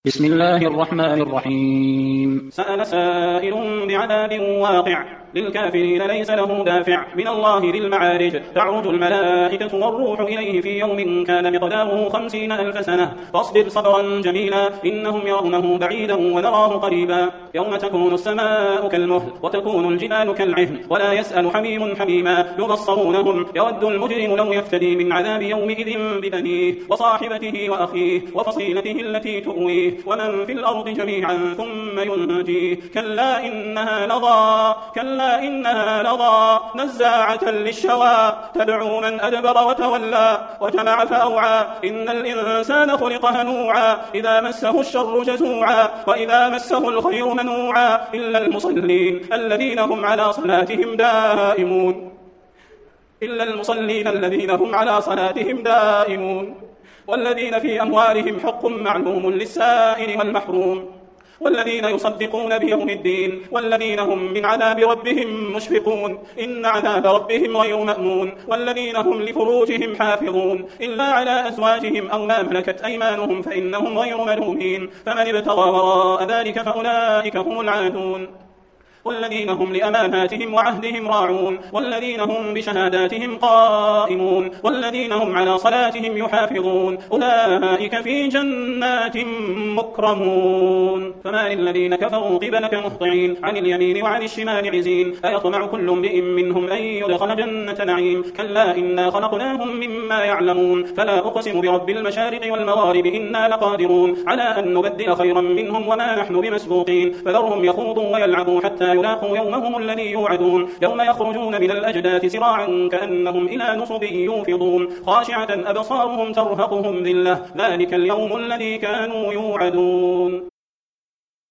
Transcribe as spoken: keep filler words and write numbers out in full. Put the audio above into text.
بسم الله الرحمن الرحيم. سأل سائل بعذاب واقع للكافرين ليس له دافع من الله ذي المعارج تعرج الملائكة والروح إليه في يوم كان مقداره خمسين ألف سنة فاصبر صبرا جميلا إنهم يرونه بعيدا ونراه قريبا يوم تكون السماء كالمهل وتكون الجبال كالعهن ولا يسأل حميم حميما يبصرونهم يود المجرم لو يفتدي من عذاب يومئذ ببنيه وصاحبته وأخيه وفصيلته التي تؤويه ومن في الأرض جميعا ثم ينجيه كلا إنها لظى كلا إنها لظى نزاعة للشوى تدعو من أدبر وتولى وجمع فأوعى إن الإنسان خلق هلوعا إذا مسه الشر جزوعا وإذا مسه الخير منوعا إلا المصلين الذين هم على صلاتهم دائمون إلا المصلين الذين هم على صلاتهم دائمون والذين في أموالهم حق معلوم للسائل والمحروم والذين يصدقون بيوم الدين والذين هم من عذاب ربهم مشفقون إن عذاب ربهم غير مأمون والذين هم لفروجهم حافظون إلا على أزواجهم أو ما ملكت أيمانهم فإنهم غير ملومين فمن ابتغى وراء ذلك فأولئك هم العادون والذين هم لأماناتهم وعهدهم راعون والذين هم بشهاداتهم قائمون والذين هم على صلاتهم يحافظون أولئك في جنات مكرمون فما للذين كفروا قبلك مهطعين عن اليمين وعن الشمال عزين أيطمع كل امرئ منهم أن يدخل جنة نعيم كلا إنا خلقناهم مما يعلمون فلا أقسم برب المشارق والمغارب إنا لقادرون على أن نبدل خيرا منهم وما نحن بمسبوقين فذرهم يخوضوا ويلعبوا حتى يلاقوا يومهم الذي يوعدون يوم يخرجون من الأجداث سراعا كأنهم إلى نصب يوفضون خاشعة أبصارهم ترهقهم ذلة ذلك اليوم الذي كانوا يوعدون